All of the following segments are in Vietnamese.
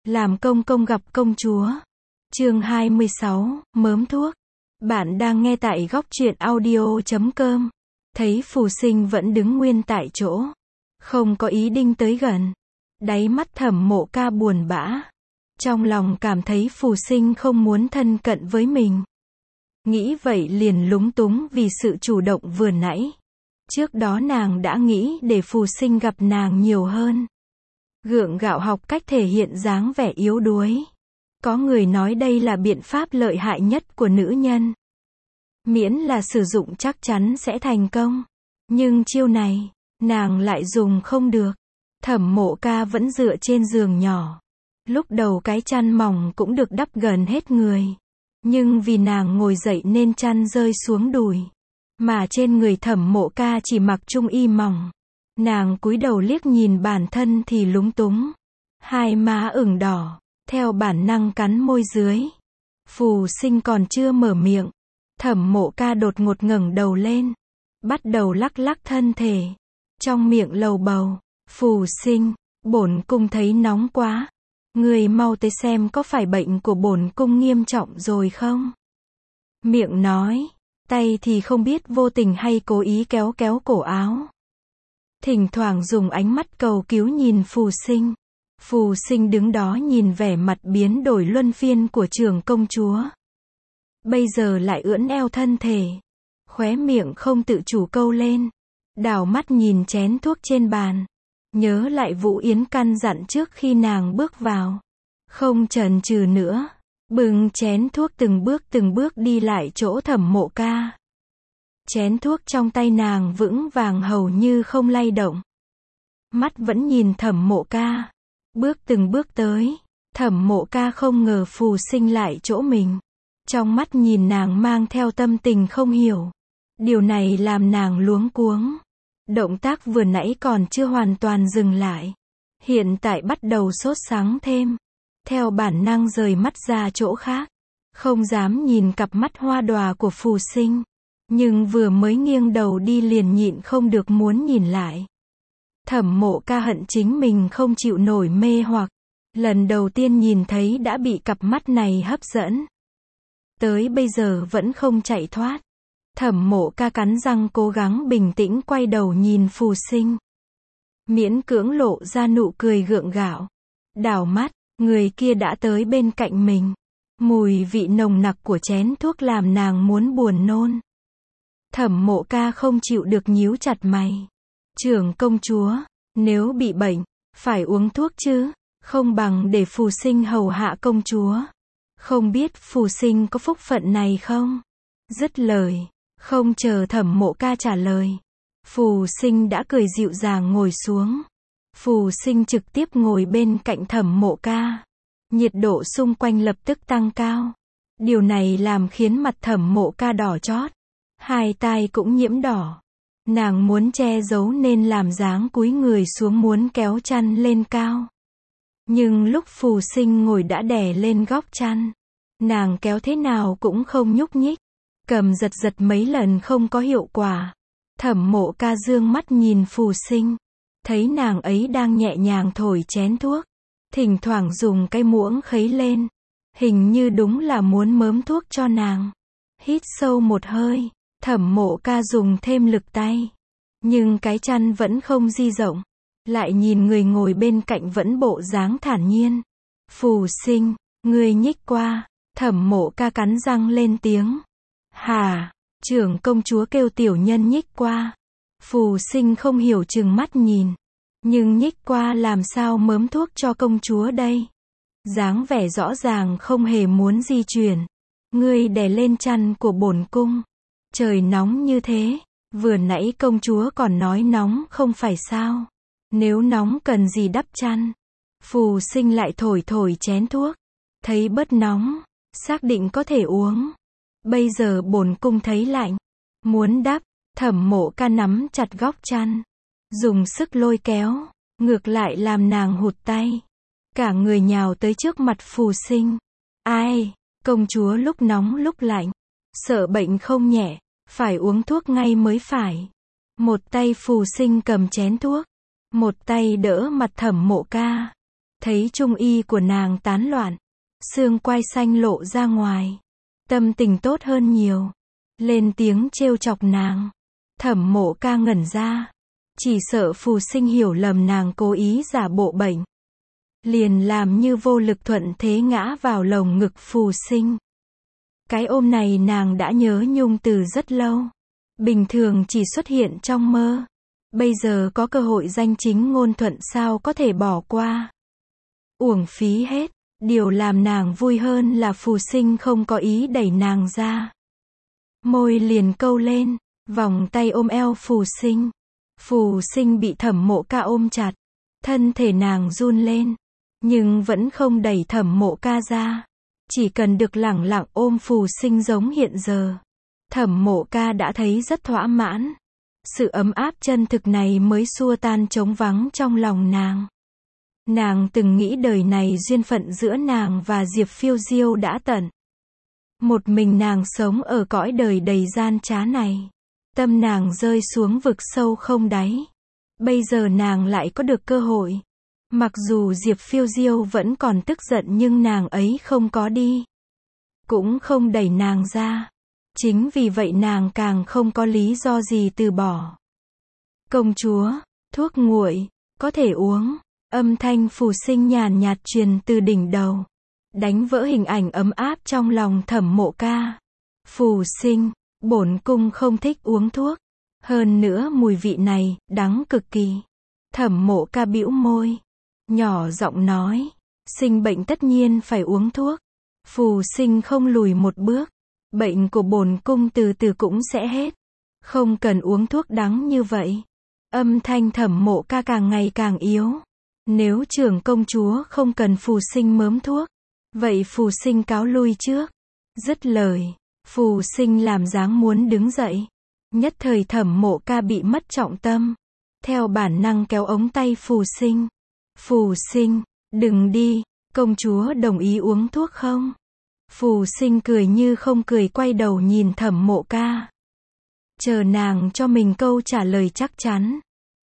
Làm công công gặp công chúa. Chương 26, mớm thuốc. Bạn đang nghe tại góc truyện audio.com. Thấy Phù Sinh vẫn đứng nguyên tại chỗ, không có ý định tới gần. Đáy mắt Thẩm Mộ Ca buồn bã. Trong lòng cảm thấy Phù Sinh không muốn thân cận với mình. Nghĩ vậy liền lúng túng vì sự chủ động vừa nãy. Trước đó nàng đã nghĩ để Phù Sinh gặp nàng nhiều hơn. Gượng gạo học cách thể hiện dáng vẻ yếu đuối. Có người nói đây là biện pháp lợi hại nhất của nữ nhân. Miễn là sử dụng chắc chắn sẽ thành công. Nhưng chiêu này, nàng lại dùng không được. Thẩm Mộ Ca vẫn dựa trên giường nhỏ. Lúc đầu cái chăn mỏng cũng được đắp gần hết người. Nhưng vì nàng ngồi dậy nên chăn rơi xuống đùi. Mà trên người Thẩm Mộ Ca chỉ mặc trung y mỏng. Nàng cúi đầu liếc nhìn bản thân thì lúng túng. Hai má ửng đỏ, theo bản năng cắn môi dưới. Phù Sinh còn chưa mở miệng. Thẩm Mộ Ca đột ngột ngẩng đầu lên. Bắt đầu lắc lắc thân thể. Trong miệng lầu bầu. Phù Sinh, bổn cung thấy nóng quá. Người mau tới xem có phải bệnh của bổn cung nghiêm trọng rồi không? Miệng nói, tay thì không biết vô tình hay cố ý kéo kéo cổ áo. Thỉnh thoảng dùng ánh mắt cầu cứu nhìn Phù Sinh. Phù Sinh đứng đó nhìn vẻ mặt biến đổi luân phiên của trưởng công chúa. Bây giờ lại ưỡn eo thân thể. Khóe miệng không tự chủ câu lên. Đảo mắt nhìn chén thuốc trên bàn. Nhớ lại Vũ Yến căn dặn trước khi nàng bước vào. Không chần chừ nữa. Bưng chén thuốc từng bước đi lại chỗ Thẩm Mộ Ca. Chén thuốc trong tay nàng vững vàng hầu như không lay động. Mắt vẫn nhìn Thẩm Mộ Ca. Từng bước tới. Thẩm Mộ Ca không ngờ Phù Sinh lại chỗ mình. Trong mắt nhìn nàng mang theo tâm tình không hiểu. Điều này làm nàng luống cuống. Động tác vừa nãy còn chưa hoàn toàn dừng lại. Hiện tại bắt đầu sốt sắng thêm. Theo bản năng rời mắt ra chỗ khác. Không dám nhìn cặp mắt hoa đòa của Phù Sinh. Nhưng vừa mới nghiêng đầu đi liền nhịn không được muốn nhìn lại. Thẩm Mộ Ca hận chính mình không chịu nổi mê hoặc. Lần đầu tiên nhìn thấy đã bị cặp mắt này hấp dẫn. Tới bây giờ vẫn không chạy thoát. Thẩm Mộ Ca cắn răng cố gắng bình tĩnh quay đầu nhìn Phù Sinh. Miễn cưỡng lộ ra nụ cười gượng gạo. Đảo mắt, người kia đã tới bên cạnh mình. Mùi vị nồng nặc của chén thuốc làm nàng muốn buồn nôn. Thẩm Mộ Ca không chịu được nhíu chặt mày. Trưởng công chúa, nếu bị bệnh, phải uống thuốc chứ, không bằng để Phù Sinh hầu hạ công chúa. Không biết Phù Sinh có phúc phận này không? Dứt lời, không chờ Thẩm Mộ Ca trả lời. Phù Sinh đã cười dịu dàng ngồi xuống. Phù Sinh trực tiếp ngồi bên cạnh Thẩm Mộ Ca. Nhiệt độ xung quanh lập tức tăng cao. Điều này làm khiến mặt Thẩm Mộ Ca đỏ chót. Hai tai cũng nhiễm đỏ. Nàng muốn che giấu nên làm dáng cúi người xuống muốn kéo chăn lên cao. Nhưng lúc Phù Sinh ngồi đã đè lên góc chăn. Nàng kéo thế nào cũng không nhúc nhích. Cầm giật mấy lần không có hiệu quả. Thẩm Mộ Ca dương mắt nhìn Phù Sinh. Thấy nàng ấy đang nhẹ nhàng thổi chén thuốc. Thỉnh thoảng dùng cái muỗng khấy lên. Hình như đúng là muốn mớm thuốc cho nàng. Hít sâu một hơi. Thẩm Mộ Ca dùng thêm lực tay. Nhưng cái chăn vẫn không di động. Lại nhìn người ngồi bên cạnh vẫn bộ dáng thản nhiên. Phù Sinh, ngươi nhích qua. Thẩm Mộ Ca cắn răng lên tiếng. Hà, trưởng công chúa kêu tiểu nhân nhích qua. Phù Sinh không hiểu chừng mắt nhìn. Nhưng nhích qua làm sao mớm thuốc cho công chúa đây? Dáng vẻ rõ ràng không hề muốn di chuyển. Ngươi đè lên chăn của bổn cung. Trời nóng như thế. Vừa nãy công chúa còn nói nóng không phải sao? Nếu nóng cần gì đắp chăn? Phù Sinh lại thổi chén thuốc. Thấy bớt nóng. Xác định có thể uống. Bây giờ bổn cung thấy lạnh. Muốn đắp. Thẩm Mộ Ca nắm chặt góc chăn. Dùng sức lôi kéo. Ngược lại làm nàng hụt tay. Cả người nhào tới trước mặt Phù Sinh. Ai? Công chúa lúc nóng lúc lạnh. Sợ bệnh không nhẹ. Phải uống thuốc ngay mới phải. Một tay Phù Sinh cầm chén thuốc. Một tay đỡ mặt Thẩm Mộ Ca. Thấy trung y của nàng tán loạn, xương quai xanh lộ ra ngoài. Tâm tình tốt hơn nhiều. Lên tiếng trêu chọc nàng. Thẩm Mộ Ca ngẩn ra. Chỉ sợ Phù Sinh hiểu lầm nàng cố ý giả bộ bệnh. Liền làm như vô lực thuận thế ngã vào lồng ngực Phù Sinh. Cái ôm này nàng đã nhớ nhung từ rất lâu. Bình thường chỉ xuất hiện trong mơ. Bây giờ có cơ hội danh chính ngôn thuận sao có thể bỏ qua. Uổng phí hết. Điều làm nàng vui hơn là Phù Sinh không có ý đẩy nàng ra. Môi liền câu lên, vòng tay ôm eo Phù Sinh. Phù Sinh bị Thẩm Mộ Ca ôm chặt. Thân thể nàng run lên. Nhưng vẫn không đẩy Thẩm Mộ Ca ra. Chỉ cần được lẳng lặng ôm Phù Sinh giống hiện giờ. Thẩm Mộ Ca đã thấy rất thỏa mãn. Sự ấm áp chân thực này mới xua tan trống vắng trong lòng nàng. Nàng từng nghĩ đời này duyên phận giữa nàng và Diệp Phiêu Diêu đã tận. Một mình nàng sống ở cõi đời đầy gian trá này. Tâm nàng rơi xuống vực sâu không đáy. Bây giờ nàng lại có được cơ hội. Mặc dù Diệp Phiêu Diêu vẫn còn tức giận nhưng nàng ấy không có đi. Cũng không đẩy nàng ra. Chính vì vậy nàng càng không có lý do gì từ bỏ. Công chúa, thuốc nguội, có thể uống. Âm thanh Phù Sinh nhàn nhạt truyền từ đỉnh đầu. Đánh vỡ hình ảnh ấm áp trong lòng Thẩm Mộ Ca. Phù Sinh, bổn cung không thích uống thuốc. Hơn nữa mùi vị này, đắng cực kỳ. Thẩm Mộ Ca bĩu môi. Nhỏ giọng nói. Sinh bệnh tất nhiên phải uống thuốc. Phù Sinh không lùi một bước. Bệnh của bổn cung từ từ cũng sẽ hết. Không cần uống thuốc đắng như vậy. Âm thanh Thẩm Mộ Ca càng ngày càng yếu. Nếu trưởng công chúa không cần Phù Sinh mớm thuốc. Vậy Phù Sinh cáo lui trước. Dứt lời. Phù Sinh làm dáng muốn đứng dậy. Nhất thời Thẩm Mộ Ca bị mất trọng tâm. Theo bản năng kéo ống tay Phù Sinh. Phù Sinh, đừng đi. Công chúa đồng ý uống thuốc không? Phù Sinh cười như không cười quay đầu nhìn Thẩm Mộ Ca. Chờ nàng cho mình câu trả lời chắc chắn.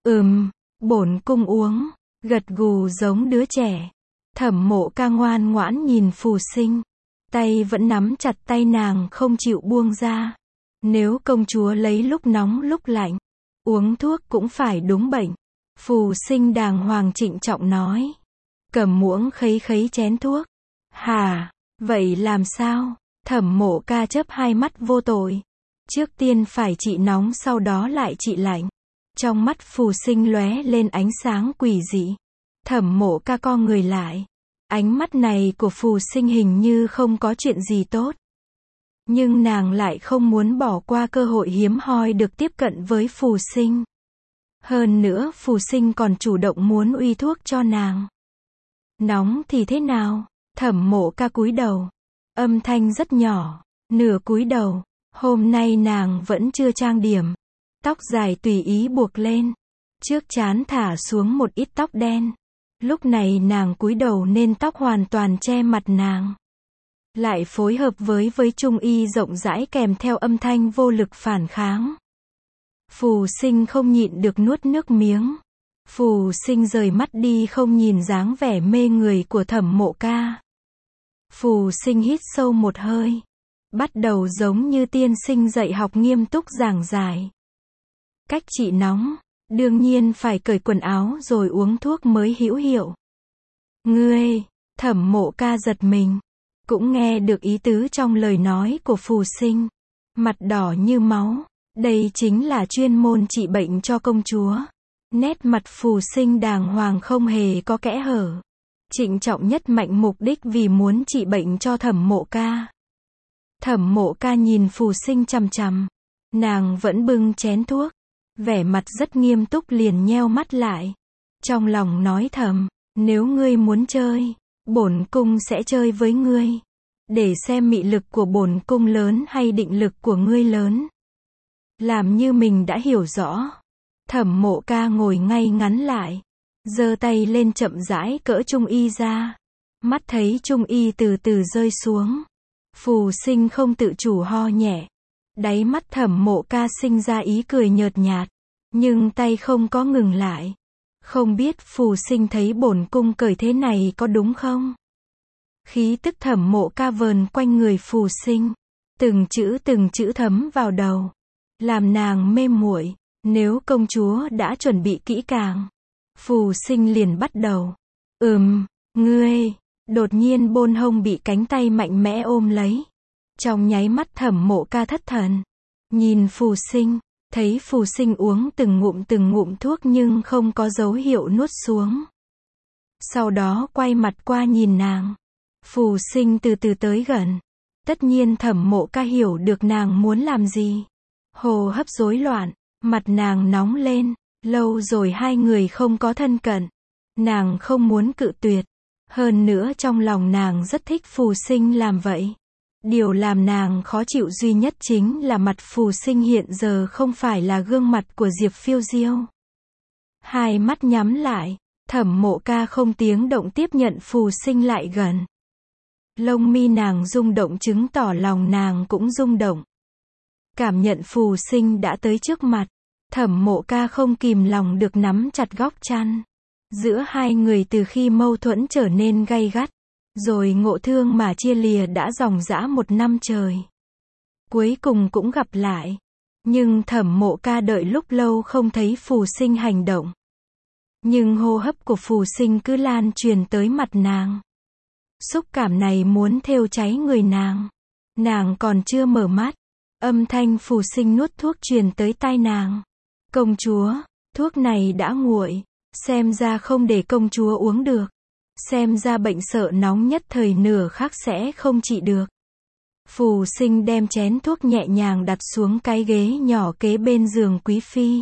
Bổn cung uống. Gật gù giống đứa trẻ. Thẩm Mộ Ca ngoan ngoãn nhìn Phù Sinh. Tay vẫn nắm chặt tay nàng không chịu buông ra. Nếu công chúa lấy lúc nóng lúc lạnh. Uống thuốc cũng phải đúng bệnh. Phù Sinh đàng hoàng trịnh trọng nói. Cầm muỗng khấy khấy chén thuốc. Hả? Vậy làm sao? Thẩm Mộ Ca chớp hai mắt vô tội. Trước tiên phải trị nóng sau đó lại trị lạnh. Trong mắt Phù Sinh lóe lên ánh sáng quỷ dị. Thẩm Mộ Ca co người lại. Ánh mắt này của Phù Sinh hình như không có chuyện gì tốt. Nhưng nàng lại không muốn bỏ qua cơ hội hiếm hoi được tiếp cận với Phù Sinh. Hơn nữa Phù Sinh còn chủ động muốn uy thuốc cho nàng. Nóng thì thế nào? Thẩm Mộ Ca cúi đầu. Âm thanh rất nhỏ. Nửa cúi đầu. Hôm nay nàng vẫn chưa trang điểm. Tóc dài tùy ý buộc lên. Trước trán thả xuống một ít tóc đen. Lúc này nàng cúi đầu nên tóc hoàn toàn che mặt nàng. Lại phối hợp với trung y rộng rãi kèm theo âm thanh vô lực phản kháng. Phù Sinh không nhịn được nuốt nước miếng. Phù Sinh rời mắt đi không nhìn dáng vẻ mê người của Thẩm Mộ Ca. Phù Sinh hít sâu một hơi. Bắt đầu giống như tiên sinh dạy học nghiêm túc giảng giải. Cách trị nóng, đương nhiên phải cởi quần áo rồi uống thuốc mới hữu hiệu. Ngươi, Thẩm Mộ Ca giật mình. Cũng nghe được ý tứ trong lời nói của Phù Sinh. Mặt đỏ như máu. Đây chính là chuyên môn trị bệnh cho công chúa. Nét mặt Phù Sinh đàng hoàng không hề có kẽ hở. Trịnh trọng nhất mạnh mục đích vì muốn trị bệnh cho Thẩm Mộ Ca. Thẩm Mộ Ca nhìn Phù Sinh chằm chằm. Nàng vẫn bưng chén thuốc. Vẻ mặt rất nghiêm túc liền nheo mắt lại. Trong lòng nói thầm. Nếu ngươi muốn chơi, bổn cung sẽ chơi với ngươi. Để xem mị lực của bổn cung lớn hay định lực của ngươi lớn. Làm như mình đã hiểu rõ. Thẩm Mộ Ca ngồi ngay ngắn lại. Giơ tay lên chậm rãi cỡ trung y ra. Mắt thấy trung y từ từ rơi xuống. Phù Sinh không tự chủ ho nhẹ. Đáy mắt Thẩm Mộ Ca sinh ra ý cười nhợt nhạt. Nhưng tay không có ngừng lại. Không biết phù sinh thấy bổn cung cởi thế này có đúng không? Khí tức Thẩm Mộ Ca vờn quanh người phù sinh, từng chữ thấm vào đầu, làm nàng mê muội. Nếu công chúa đã chuẩn bị kỹ càng, phù sinh liền bắt đầu. Ngươi, đột nhiên bôn hông bị cánh tay mạnh mẽ ôm lấy. Trong nháy mắt Thẩm Mộ Ca thất thần, nhìn phù sinh, thấy phù sinh uống từng ngụm thuốc nhưng không có dấu hiệu nuốt xuống. Sau đó quay mặt qua nhìn nàng. Phù sinh từ từ tới gần. Tất nhiên Thẩm Mộ Ca hiểu được nàng muốn làm gì. Hô hấp rối loạn, mặt nàng nóng lên, lâu rồi hai người không có thân cận. Nàng không muốn cự tuyệt. Hơn nữa trong lòng nàng rất thích phù sinh làm vậy. Điều làm nàng khó chịu duy nhất chính là mặt phù sinh hiện giờ không phải là gương mặt của Diệp Phiêu Diêu. Hai mắt nhắm lại, Thẩm Mộ Ca không tiếng động tiếp nhận phù sinh lại gần. Lông mi nàng rung động chứng tỏ lòng nàng cũng rung động. Cảm nhận phù sinh đã tới trước mặt, Thẩm Mộ Ca không kìm lòng được nắm chặt góc chăn. Giữa hai người từ khi mâu thuẫn trở nên gay gắt, rồi ngộ thương mà chia lìa đã dòng dã 1 năm trời. Cuối cùng cũng gặp lại. Nhưng Thẩm Mộ Ca đợi lúc lâu không thấy phù sinh hành động. Nhưng hô hấp của phù sinh cứ lan truyền tới mặt nàng. Xúc cảm này muốn thêu cháy người nàng. Nàng còn chưa mở mắt. Âm thanh phù sinh nuốt thuốc truyền tới tai nàng. Công chúa, thuốc này đã nguội. Xem ra không để công chúa uống được. Xem ra bệnh sợ nóng nhất thời nửa khắc sẽ không trị được. Phù sinh đem chén thuốc nhẹ nhàng đặt xuống cái ghế nhỏ kế bên giường quý phi.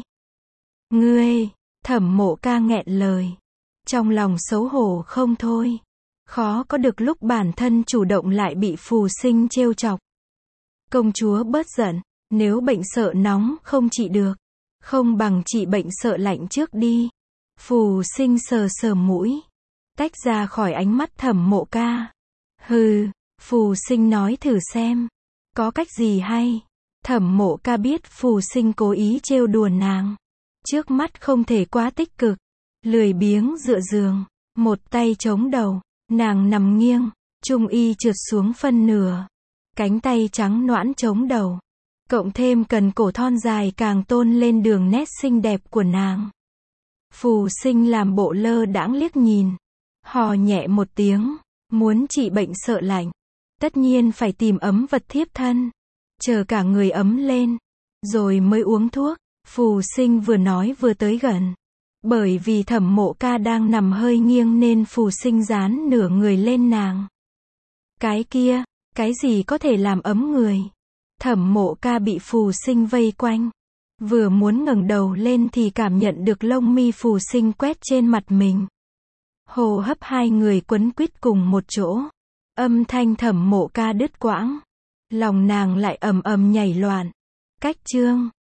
Ngươi, Thẩm Mộ Ca nghẹn lời. Trong lòng xấu hổ không thôi. Khó có được lúc bản thân chủ động lại bị phù sinh trêu chọc. Công chúa bớt giận, nếu bệnh sợ nóng không trị được, không bằng trị bệnh sợ lạnh trước đi. Phù sinh sờ sờ mũi, tách ra khỏi ánh mắt Thẩm Mộ Ca. Hừ, phù sinh nói thử xem, có cách gì hay? Thẩm Mộ Ca biết phù sinh cố ý trêu đùa nàng. Trước mắt không thể quá tích cực, lười biếng dựa giường, một tay chống đầu, nàng nằm nghiêng, trung y trượt xuống phân nửa. Cánh tay trắng nõn chống đầu, cộng thêm cần cổ thon dài càng tôn lên đường nét xinh đẹp của nàng. Phù sinh làm bộ lơ đãng liếc nhìn, hò nhẹ một tiếng, muốn trị bệnh sợ lạnh, tất nhiên phải tìm ấm vật thiếp thân, chờ cả người ấm lên, rồi mới uống thuốc. Phù sinh vừa nói vừa tới gần. Bởi vì Thẩm Mộ Ca đang nằm hơi nghiêng nên phù sinh dán nửa người lên nàng. Cái kia, cái gì có thể làm ấm người? Thẩm Mộ Ca bị phù sinh vây quanh. Vừa muốn ngẩng đầu lên thì cảm nhận được lông mi phù sinh quét trên mặt mình. Hô hấp hai người quấn quýt cùng một chỗ. Âm thanh Thẩm Mộ Ca đứt quãng. Lòng nàng lại ầm ầm nhảy loạn. Cách chương